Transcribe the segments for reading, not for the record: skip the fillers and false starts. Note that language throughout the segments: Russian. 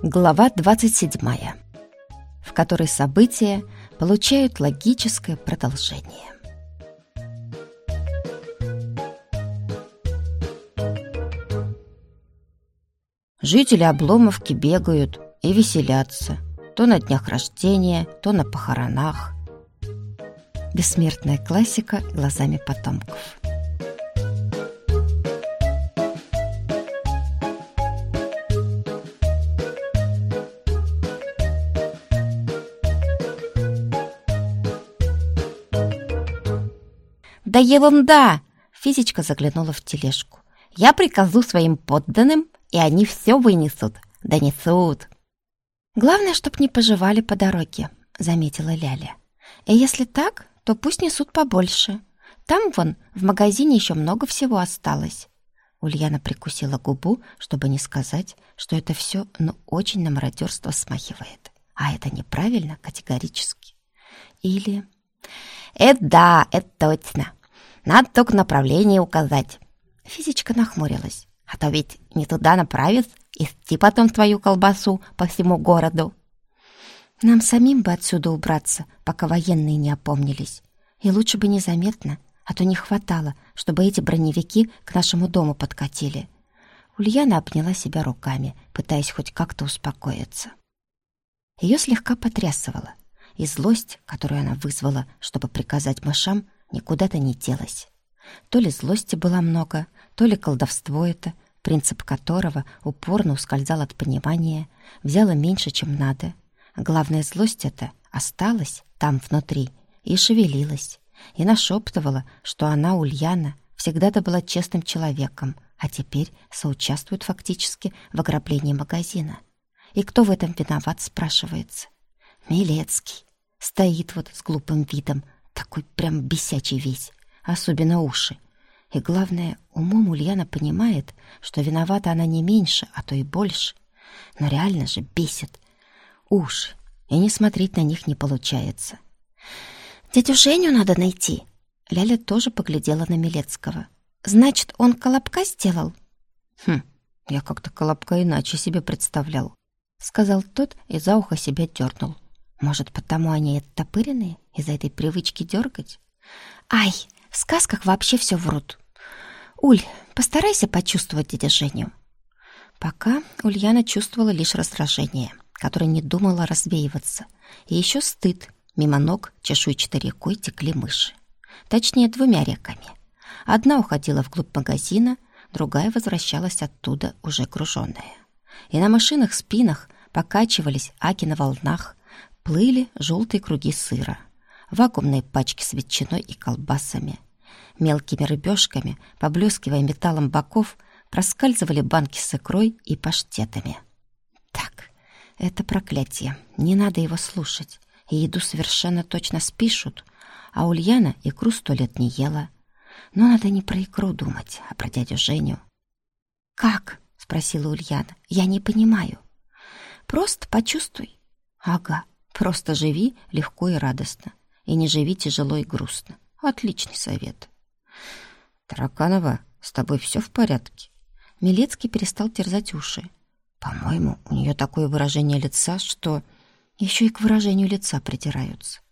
Глава 27, в которой события получают логическое продолжение. Жители Обломовки бегают и веселятся. То на днях рождения, то на похоронах. Бессмертная классика глазами потомков. «Да ерунда!» — физичка заглянула в тележку. «Я прикажу своим подданным, и они все вынесут, донесут». «Главное, чтоб не пожевали по дороге», — заметила Ляля. «И если так, то пусть несут побольше. Там, вон, в магазине еще много всего осталось». Ульяна прикусила губу, чтобы не сказать, что это все, очень на мародерство смахивает. А это неправильно, категорически. Или... да, это точно. Надо только направление указать». Физичка нахмурилась. «А то ведь не туда направиться, идти потом твою колбасу по всему городу». «Нам самим бы отсюда убраться, пока военные не опомнились. И лучше бы незаметно, а то не хватало, чтобы эти броневики к нашему дому подкатили». Ульяна обняла себя руками, пытаясь хоть как-то успокоиться. Ее слегка потрясывало, и злость, которую она вызвала, чтобы приказать мышам, никуда-то не делась. То ли злости было много, то ли колдовство это, принцип которого упорно ускользал от понимания, взяло меньше, чем надо. Главная злость эта осталась там внутри и шевелилась, и нашептывала, что она, Ульяна, всегда-то была честным человеком, а теперь соучаствует фактически в ограблении магазина. И кто в этом виноват, спрашивается? Милецкий. Стоит вот с глупым видом, такой прям бесячий весь, особенно уши. И главное, умом Ульяна понимает, что виновата она не меньше, а то и больше. Но реально же бесит. Уши. И не смотреть на них не получается. «Дядю Женю надо найти». Ляля тоже поглядела на Милецкого. «Значит, он колобка сделал?» Я как-то колобка иначе себе представлял», — сказал тот и за ухо себя дернул. «Может, потому они оттопыренные, из-за этой привычки дергать?» «Ай, в сказках вообще все врут. Уль, постарайся почувствовать дядю Женю». Пока Ульяна чувствовала лишь раздражение, которое не думало развеиваться, и еще стыд. Мимо ног чешуйчатой рекой текли мыши. Точнее, двумя реками. Одна уходила вглубь магазина, другая возвращалась оттуда уже груженная. И на мышиных спинах покачивались аки на волнах, плыли желтые круги сыра, вакуумные пачки с ветчиной и колбасами. Мелкими рыбешками, поблескивая металлом боков, проскальзывали банки с икрой и паштетами. Так, это проклятие, не надо его слушать, и еду совершенно точно спишут, а Ульяна икру 100 лет не ела. Но надо не про икру думать, а про дядю Женю. «Как?» — спросила Ульяна. «Я не понимаю». «Просто почувствуй». «Ага, просто живи легко и радостно, и не живи тяжело и грустно. Отличный совет». «Тараканова, с тобой все в порядке?» Милецкий перестал терзать уши. «По-моему, у нее такое выражение лица, что еще и к выражению лица придираются».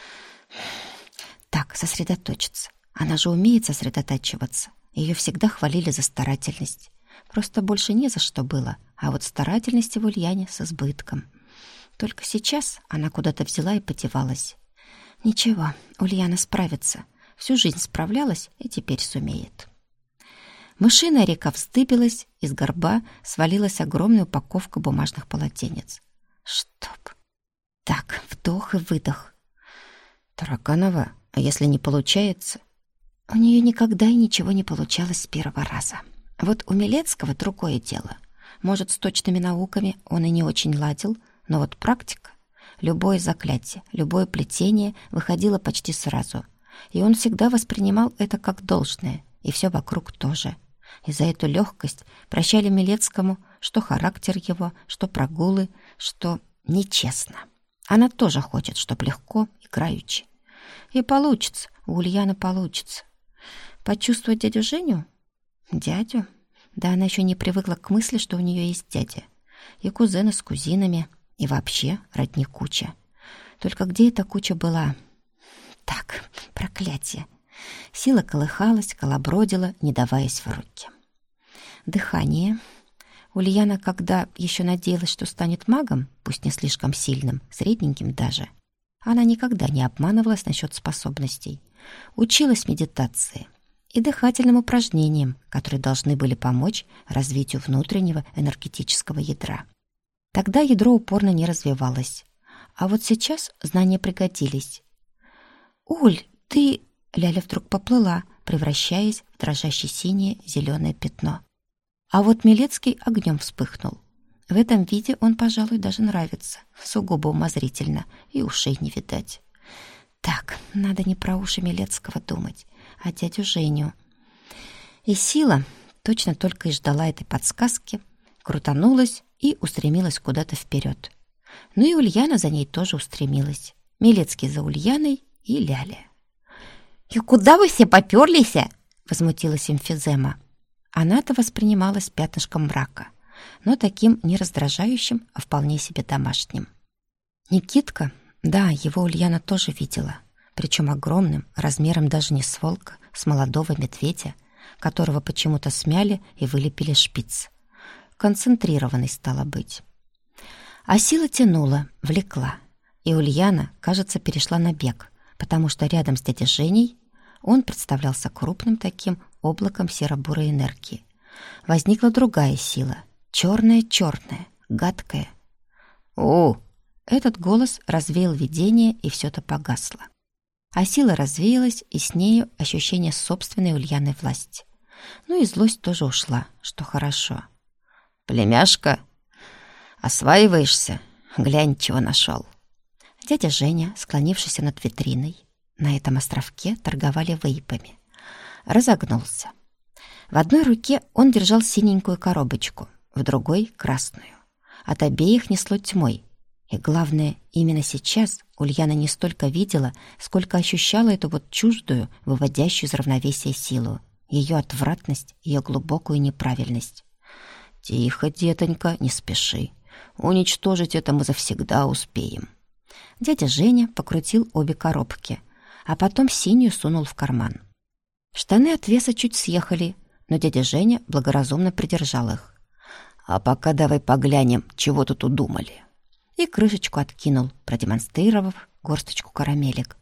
«Так, сосредоточиться. Она же умеет сосредотачиваться. Ее всегда хвалили за старательность. Просто больше не за что было, а вот старательности в Ульяне с избытком. Только сейчас она куда-то взяла и подевалась. Ничего, Ульяна справится. Всю жизнь справлялась и теперь сумеет». Мышиная река вздыбилась, из горба свалилась огромная упаковка бумажных полотенец. «Чтоб...» Так, вдох и выдох. «Тараканова, а если не получается?» У нее никогда и ничего не получалось с первого раза. Вот у Милецкого другое дело. Может, с точными науками он и не очень ладил, но вот практика. Любое заклятие, любое плетение выходило почти сразу. И он всегда воспринимал это как должное, и все вокруг тоже. И за эту легкость прощали Милецкому, что характер его, что прогулы, что нечестно. Она тоже хочет, чтоб легко, играючи. И получится, у Ульяны получится. Почувствовать дядю Женю? Дядю? Да она еще не привыкла к мысли, что у нее есть дядя. И кузены с кузинами, и вообще родни куча. Только где эта куча была? Так, проклятие. Сила колыхалась, колобродила, не даваясь в руки. Дыхание. Ульяна, когда еще надеялась, что станет магом, пусть не слишком сильным, средненьким даже, она никогда не обманывалась насчет способностей. Училась медитации и дыхательным упражнениям, которые должны были помочь развитию внутреннего энергетического ядра. Тогда ядро упорно не развивалось. А вот сейчас знания пригодились. «Уль, ты...» Ляля вдруг поплыла, превращаясь в дрожащее синее зеленое пятно. А вот Милецкий огнем вспыхнул. В этом виде он, пожалуй, даже нравится. Сугубо умозрительно, и ушей не видать. Так, надо не про уши Милецкого думать, а дядю Женю. И сила точно только и ждала этой подсказки, крутанулась и устремилась куда-то вперед. Ну и Ульяна за ней тоже устремилась. Милецкий за Ульяной и Ляля. «И куда вы все поперлись?» — возмутилась эмфизема. Она-то воспринималась пятнышком мрака, но таким не раздражающим, а вполне себе домашним. Никитка, да, его Ульяна тоже видела, причем огромным, размером даже не с волка, с молодого медведя, которого почему-то смяли и вылепили шпиц. Концентрированный, стало быть. А сила тянула, влекла, и Ульяна, кажется, перешла на бег, потому что рядом с дядей Женей он представлялся крупным таким облаком серо-бурой энергии. Возникла другая сила, черная-черная, гадкая. «О!» Этот голос развеял видение, и все-то погасло. А сила развеялась, и с нею ощущение собственной Ульяны власти. Ну и злость тоже ушла, что хорошо. «Племяшка, осваиваешься? Глянь, чего нашел». Дядя Женя, склонившийся над витриной, на этом островке торговали вейпами, разогнулся. В одной руке он держал синенькую коробочку, в другой — красную. От обеих несло тьмой. И главное, именно сейчас Ульяна не столько видела, сколько ощущала эту вот чуждую, выводящую из равновесия силу, ее отвратность, ее глубокую неправильность. «Тихо, детонька, не спеши. Уничтожить это мы завсегда успеем». Дядя Женя покрутил обе коробки, а потом синюю сунул в карман. Штаны от веса чуть съехали, но дядя Женя благоразумно придержал их. «А пока давай поглянем, чего тут удумали». И крышечку откинул, продемонстрировав горсточку карамелек.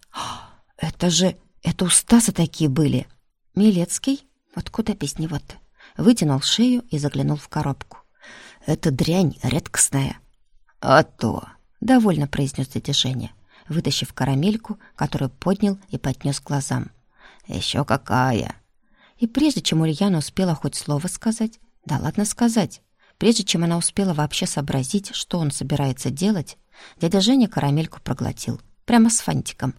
Это у Стаса такие были!» Милецкий, вот куда без него-то, вытянул шею и заглянул в коробку. «Это дрянь редкостная». «А то!» — довольно произнес дядя Женя, вытащив карамельку, которую поднял и поднес к глазам. «Еще какая!» И прежде чем Ульяна успела хоть слово сказать, да ладно сказать, прежде чем она успела вообще сообразить, что он собирается делать, дядя Женя карамельку проглотил, прямо с фантиком.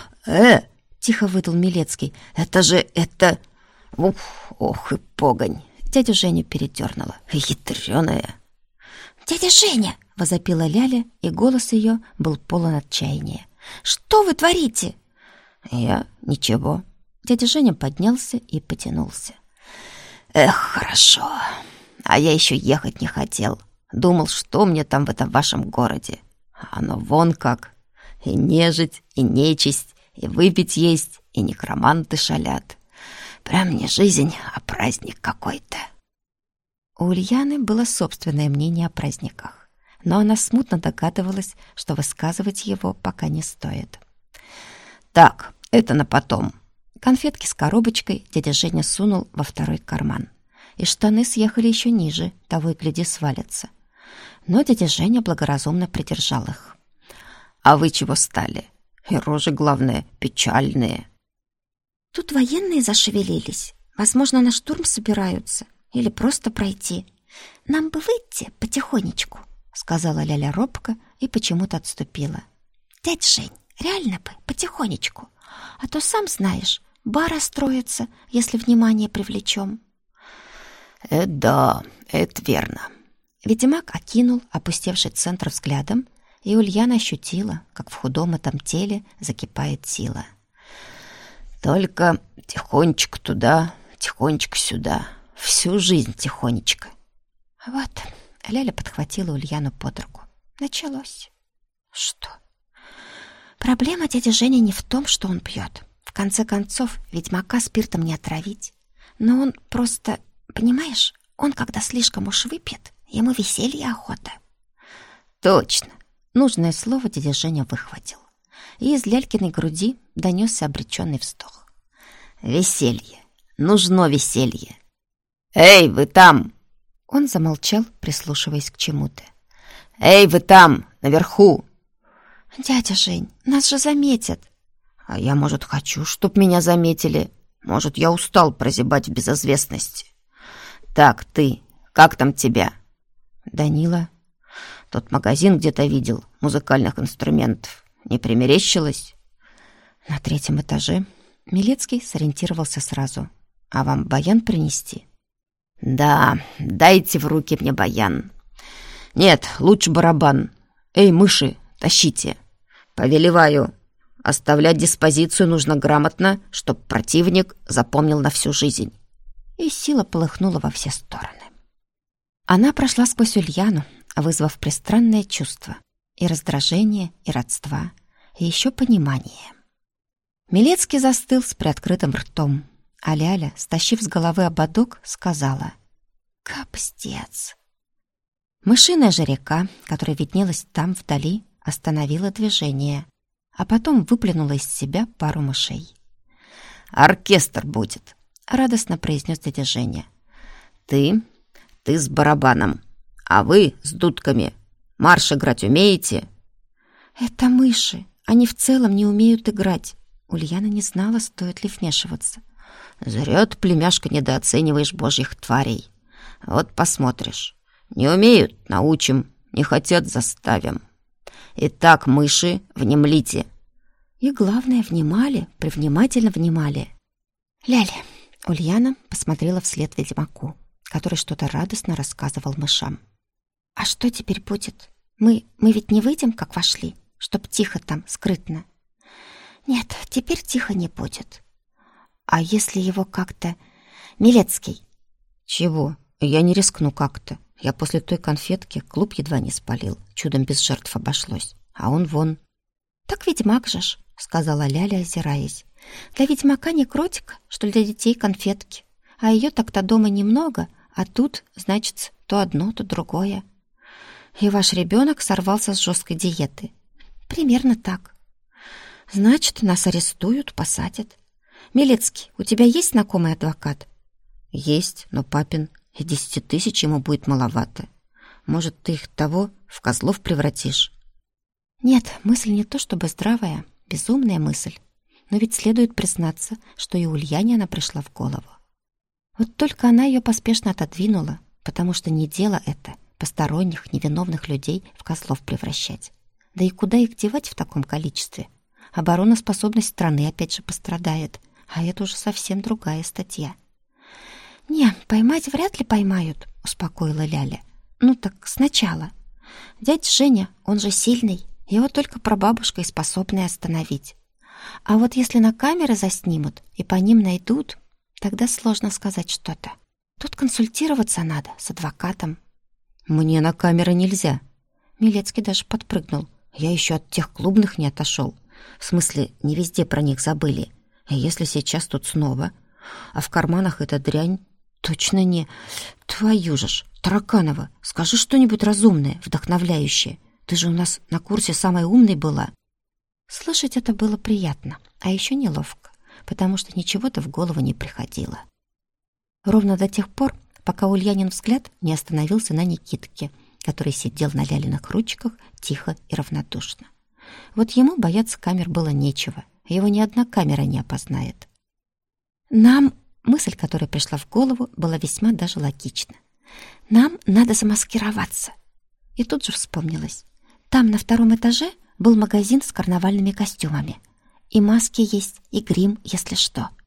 Тихо выдал Милецкий. «Это... Ох и погонь!» Дядю Женю передернула. «Ядрёная!» «Дядя Женя!» — возопила Ляля, и голос ее был полон отчаяния. «Что вы творите?» «Я... ничего». Дядя Женя поднялся и потянулся. «Эх, хорошо. А я еще ехать не хотел. Думал, что мне там в этом вашем городе. А оно вон как. И нежить, и нечисть, и выпить есть, и некроманты шалят. Прям не жизнь, а праздник какой-то». У Ульяны было собственное мнение о праздниках, но она смутно догадывалась, что высказывать его пока не стоит. «Так, это на потом». Конфетки с коробочкой дядя Женя сунул во второй карман. И штаны съехали еще ниже, того и гляди свалятся. Но дядя Женя благоразумно придержал их. «А вы чего стали? И рожи, главное, печальные». «Тут военные зашевелились. Возможно, на штурм собираются. Или просто пройти. Нам бы выйти потихонечку», — сказала Ляля робко и почему-то отступила. «Дядь Жень, реально бы потихонечку. А то, сам знаешь, бар расстроится, если внимание привлечем». Да, это верно». Ведьмак окинул опустевший центр взглядом, и Ульяна ощутила, как в худом этом теле закипает сила. «Только тихонечко туда, тихонечко сюда, всю жизнь тихонечко». «Вот, Ляля подхватила Ульяну под руку. Началось. Что? Проблема дяди Жени не в том, что он пьет. В конце концов, ведьмака спиртом не отравить. Но он просто... Понимаешь, он, когда слишком уж выпьет, ему веселье и охота. Точно. Нужное слово дядя Женя выхватил. И из Лялькиной груди донесся обреченный вздох. Веселье. Нужно веселье. «Эй, вы там!» Он замолчал, прислушиваясь к чему-то. «Эй, вы там, наверху!» «Дядя Жень, нас же заметят!» «А я, может, хочу, чтоб меня заметили. Может, я устал прозябать в безызвестности. Так, ты, как там тебя?» «Данила. Тот магазин где-то видел, музыкальных инструментов. Не примерещилось?» «На 3-м этаже». Милецкий сориентировался сразу. «А вам баян принести?» «Да, дайте в руки мне баян. Нет, лучше барабан. Эй, мыши, тащите. Повелеваю. Оставлять диспозицию нужно грамотно, чтоб противник запомнил на всю жизнь». И сила полыхнула во все стороны. Она прошла сквозь Ульяну, вызвав пристранное чувство. И раздражение, и родства, и еще понимание. Милецкий застыл с приоткрытым ртом, а Ляля, стащив с головы ободок, сказала: «Капстец». Мышиная же река, которая виднелась там вдали, остановила движение, а потом выплюнула из себя пару мышей. «Оркестр будет», — радостно произнес дядя Женя. Ты с барабаном, а вы с дудками. Марш играть умеете?» «Это мыши, они в целом не умеют играть». Ульяна не знала, стоит ли вмешиваться. «Зря ты, племяшка, недооцениваешь божьих тварей. Вот посмотришь. Не умеют — научим, не хотят — заставим. Итак, мыши, внемлите». И главное, внимали, привнимательно внимали. «Ляля», — Ульяна посмотрела вслед ведьмаку, который что-то радостно рассказывал мышам. «А что теперь будет? Мы ведь не выйдем, как вошли, чтоб тихо там, скрытно?» «Нет, теперь тихо не будет. А если его как-то... Милецкий?» «Чего? Я не рискну как-то. Я после той конфетки клуб едва не спалил. Чудом без жертв обошлось. А он вон». «Так ведьмак же ж», — сказала Ляля, озираясь. «Для ведьмака не кротик, что для детей конфетки. А ее так-то дома немного, а тут, значит, то одно, то другое. И ваш ребенок сорвался с жесткой диеты». «Примерно так». «Значит, нас арестуют, посадят. Милецкий, у тебя есть знакомый адвокат?» «Есть, но папин, и 10 000 ему будет маловато. Может, ты их того в козлов превратишь?» «Нет, мысль не то чтобы здравая, безумная мысль. Но ведь следует признаться, что и Ульяне она пришла в голову. Вот только она ее поспешно отодвинула, потому что не дело это посторонних невиновных людей в козлов превращать. Да и куда их девать в таком количестве? Обороноспособность страны опять же пострадает, а это уже совсем другая статья. «Не, поймать вряд ли поймают», — успокоила Ляля. «Ну так сначала. Дядя Женя, он же сильный, его только прабабушка и способная остановить. А вот если на камеры заснимут и по ним найдут, тогда сложно сказать что-то. Тут консультироваться надо с адвокатом». «Мне на камеры нельзя». Милецкий даже подпрыгнул. «Я еще от тех клубных не отошел. В смысле, не везде про них забыли. А если сейчас тут снова? А в карманах эта дрянь? Точно не... Твою же ж, Тараканова, скажи что-нибудь разумное, вдохновляющее. Ты же у нас на курсе самой умной была». Слышать это было приятно, а еще неловко, потому что ничего-то в голову не приходило. Ровно до тех пор, пока Ульянин взгляд не остановился на Никитке, который сидел на Лялиных ручках тихо и равнодушно. Вот ему бояться камер было нечего, его ни одна камера не опознает. Мысль, которая пришла в голову, была весьма даже логична. «Нам надо замаскироваться». И тут же вспомнилось. Там на 2-м этаже был магазин с карнавальными костюмами. И маски есть, и грим, если что.